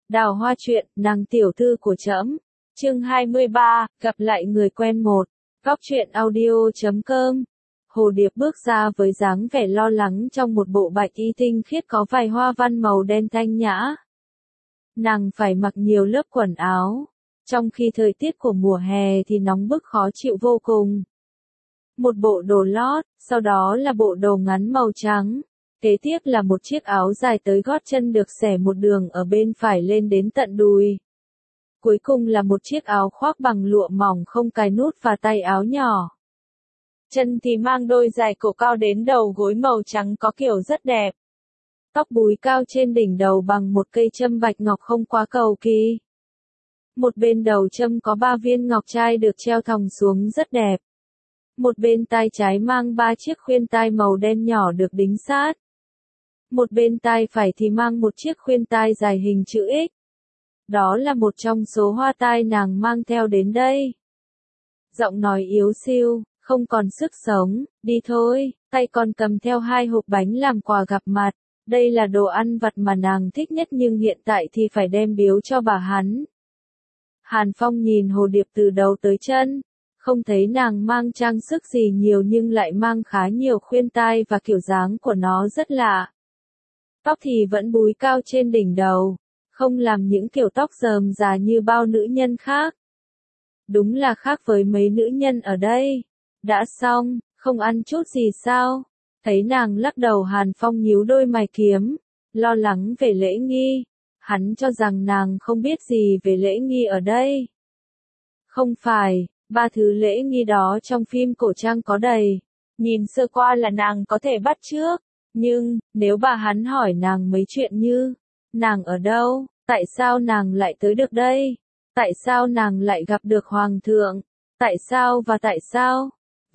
Đào Hoa truyện, nàng tiểu thư của trẫm. Chương 23, gặp lại người quen một. Góc truyện audio.com. Hồ Điệp bước ra với dáng vẻ lo lắng trong một bộ bạch y tinh khiết có vài hoa văn màu đen thanh nhã. Nàng phải mặc nhiều lớp quần áo, trong khi thời tiết của mùa hè thì nóng bức khó chịu vô cùng. Một bộ đồ lót, sau đó là bộ đồ ngắn màu trắng. Kế tiếp là một chiếc áo dài tới gót chân được xẻ một đường ở bên phải lên đến tận đùi. Cuối cùng là một chiếc áo khoác bằng lụa mỏng không cài nút và tay áo nhỏ. Chân thì mang đôi giày cổ cao đến đầu gối màu trắng có kiểu rất đẹp. Tóc búi cao trên đỉnh đầu bằng một cây châm bạch ngọc không quá cầu kỳ. Một bên đầu châm có 3 viên ngọc trai được treo thòng xuống rất đẹp. Một bên tai trái mang 3 chiếc khuyên tai màu đen nhỏ được đính sát. Một bên tai phải thì mang một chiếc khuyên tai dài hình chữ X. Đó là một trong số hoa tai nàng mang theo đến đây. Giọng nói yếu xiu, không còn sức sống, đi thôi, tay còn cầm theo 2 hộp bánh làm quà gặp mặt. Đây là đồ ăn vặt mà nàng thích nhất nhưng hiện tại thì phải đem biếu cho bà hắn. Hàn Phong nhìn Hồ Điệp từ đầu tới chân. Không thấy nàng mang trang sức gì nhiều nhưng lại mang khá nhiều khuyên tai và kiểu dáng của nó rất lạ. Tóc thì vẫn búi cao trên đỉnh đầu, không làm những kiểu tóc rườm rà như bao nữ nhân khác. Đúng là khác với mấy nữ nhân ở đây. Đã xong, không ăn chút gì sao? Thấy nàng lắc đầu Hàn Phong nhíu đôi mày kiếm, lo lắng về lễ nghi. Hắn cho rằng nàng không biết gì về lễ nghi ở đây. Không phải, 3 thứ lễ nghi đó trong phim cổ trang có đầy. Nhìn sơ qua là nàng có thể bắt chước. Nhưng, nếu bà hắn hỏi nàng mấy chuyện như, nàng ở đâu, tại sao nàng lại tới được đây, tại sao nàng lại gặp được hoàng thượng, tại sao và tại sao,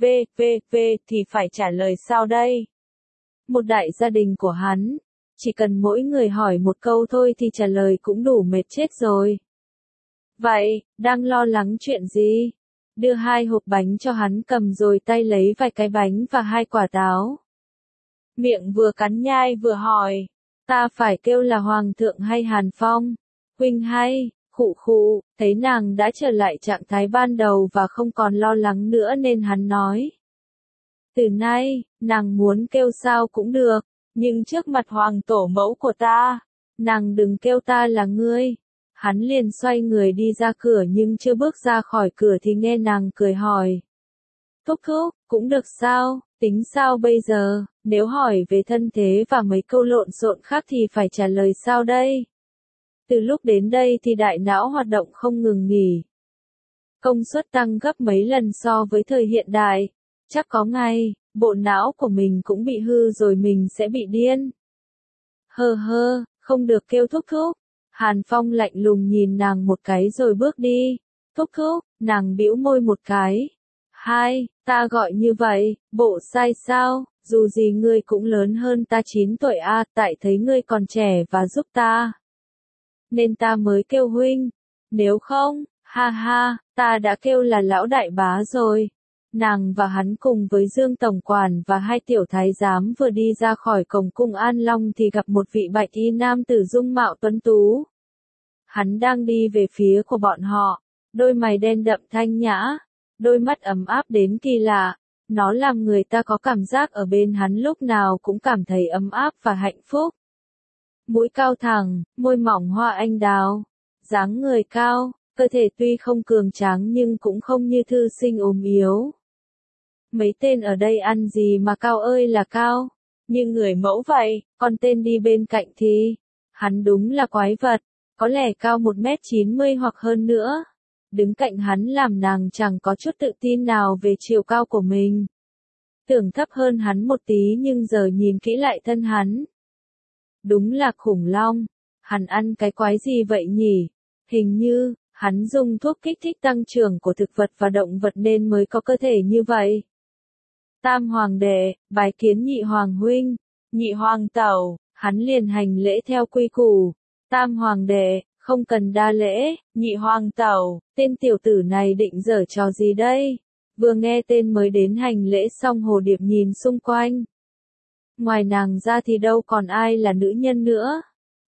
thì phải trả lời sao đây? Một đại gia đình của hắn, chỉ cần mỗi người hỏi một câu thôi thì trả lời cũng đủ mệt chết rồi. Vậy, đang lo lắng chuyện gì? Đưa 2 hộp bánh cho hắn cầm rồi tay lấy vài cái bánh và 2 quả táo. Miệng vừa cắn nhai vừa hỏi, ta phải kêu là Hoàng thượng hay Hàn Phong? Huynh hay, khụ khụ, thấy nàng đã trở lại trạng thái ban đầu và không còn lo lắng nữa nên hắn nói. Từ nay, nàng muốn kêu sao cũng được, nhưng trước mặt hoàng tổ mẫu của ta, nàng đừng kêu ta là ngươi. Hắn liền xoay người đi ra cửa nhưng chưa bước ra khỏi cửa thì nghe nàng cười hỏi. Thúc thúc, cũng được sao, tính sao bây giờ, nếu hỏi về thân thế và mấy câu lộn xộn khác thì phải trả lời sao đây? Từ lúc đến đây thì đại não hoạt động không ngừng nghỉ. Công suất tăng gấp mấy lần so với thời hiện đại. Chắc có ngày, bộ não của mình cũng bị hư rồi mình sẽ bị điên. Không được kêu thúc thúc. Hàn Phong lạnh lùng nhìn nàng một cái rồi bước đi. Thúc thúc, nàng bĩu môi một cái. Ta gọi như vậy, bộ sai sao, dù gì ngươi cũng lớn hơn ta 9 tuổi tại thấy ngươi còn trẻ và giúp ta. Nên ta mới kêu huynh, nếu không, ta đã kêu là lão đại bá rồi. Nàng và hắn cùng với Dương Tổng Quản và 2 tiểu thái giám vừa đi ra khỏi cổng cung An Long thì gặp một vị bạch y nam tử dung mạo tuấn tú. Hắn đang đi về phía của bọn họ, đôi mày đen đậm thanh nhã, đôi mắt ấm áp đến kỳ lạ, nó làm người ta có cảm giác ở bên hắn lúc nào cũng cảm thấy ấm áp và hạnh phúc. Mũi cao thẳng, môi mỏng hoa anh đào, dáng người cao, cơ thể tuy không cường tráng nhưng cũng không như thư sinh ốm yếu. Mấy tên ở đây ăn gì mà cao ơi là cao, như người mẫu vậy, còn tên đi bên cạnh thì, hắn đúng là quái vật, có lẽ cao 1m90 hoặc hơn nữa. Đứng cạnh hắn làm nàng chẳng có chút tự tin nào về chiều cao của mình. Tưởng thấp hơn hắn một tí nhưng giờ nhìn kỹ lại thân hắn. Đúng là khủng long, hắn ăn cái quái gì vậy nhỉ? Hình như, hắn dùng thuốc kích thích tăng trưởng của thực vật và động vật nên mới có cơ thể như vậy. Tam hoàng đệ, bái kiến nhị hoàng huynh, nhị hoàng tẩu, hắn liền hành lễ theo quy củ. Tam hoàng đệ, không cần đa lễ, nhị hoàng tẩu, tên tiểu tử này định giở trò gì đây? Vừa nghe tên mới đến hành lễ xong Hồ Điệp nhìn xung quanh. Ngoài nàng ra thì đâu còn ai là nữ nhân nữa.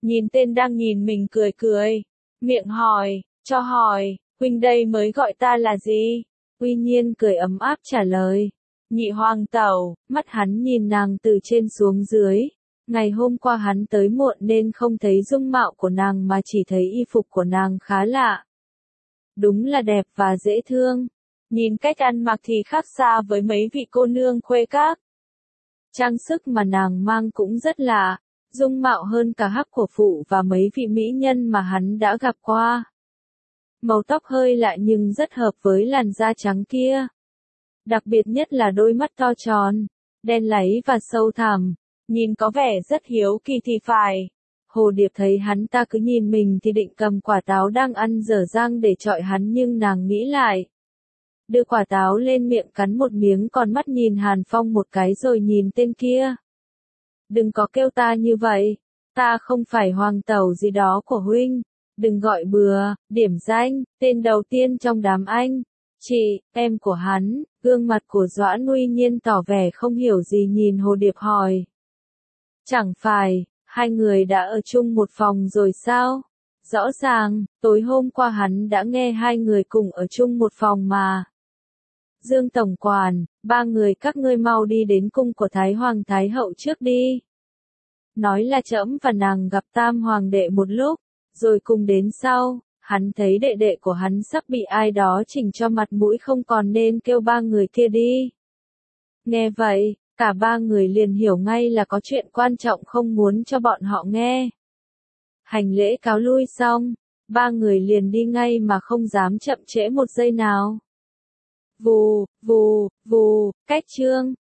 nhìn tên đang nhìn mình cười cười, miệng hỏi, cho hỏi, huynh đây mới gọi ta là gì? Uy Nhiên cười ấm áp trả lời, nhị hoàng tẩu. Mắt hắn nhìn nàng từ trên xuống dưới. Ngày hôm qua hắn tới muộn nên không thấy dung mạo của nàng mà chỉ thấy y phục của nàng khá lạ. Đúng là đẹp và dễ thương. Nhìn cách ăn mặc thì khác xa với mấy vị cô nương khuê các. Trang sức mà nàng mang cũng rất lạ, dung mạo hơn cả Hắc của phụ và mấy vị mỹ nhân mà hắn đã gặp qua. Màu tóc hơi lạ nhưng rất hợp với làn da trắng kia. Đặc biệt nhất là đôi mắt to tròn, đen láy và sâu thẳm, nhìn có vẻ rất hiếu kỳ thì phải. Hồ Điệp thấy hắn ta cứ nhìn mình thì định cầm quả táo đang ăn dở dang để chọi hắn nhưng nàng nghĩ lại. Đưa quả táo lên miệng cắn một miếng còn mắt nhìn Hàn Phong một cái rồi nhìn tên kia. Đừng có kêu ta như vậy, ta không phải hoàng tẩu gì đó của huynh, đừng gọi bừa, điểm danh, tên đầu tiên trong đám anh. Chị, em của hắn. Gương mặt của Doãn Uy Nhiên tỏ vẻ không hiểu gì nhìn Hồ Điệp hỏi. Chẳng phải, hai người đã ở chung một phòng rồi sao? Rõ ràng, tối hôm qua hắn đã nghe hai người cùng ở chung một phòng mà. Dương Tổng Quản, ba người các ngươi mau đi đến cung của Thái Hoàng Thái Hậu trước đi. Nói là trẫm và nàng gặp Tam Hoàng đệ một lúc, rồi cùng đến sau. Hắn thấy đệ đệ của hắn sắp bị ai đó chỉnh cho mặt mũi không còn nên kêu ba người kia đi. Nghe vậy, cả ba người liền hiểu ngay là có chuyện quan trọng không muốn cho bọn họ nghe. Hành lễ cáo lui xong, ba người liền đi ngay mà không dám chậm trễ một giây nào. Vù, vù, vù, cách chương.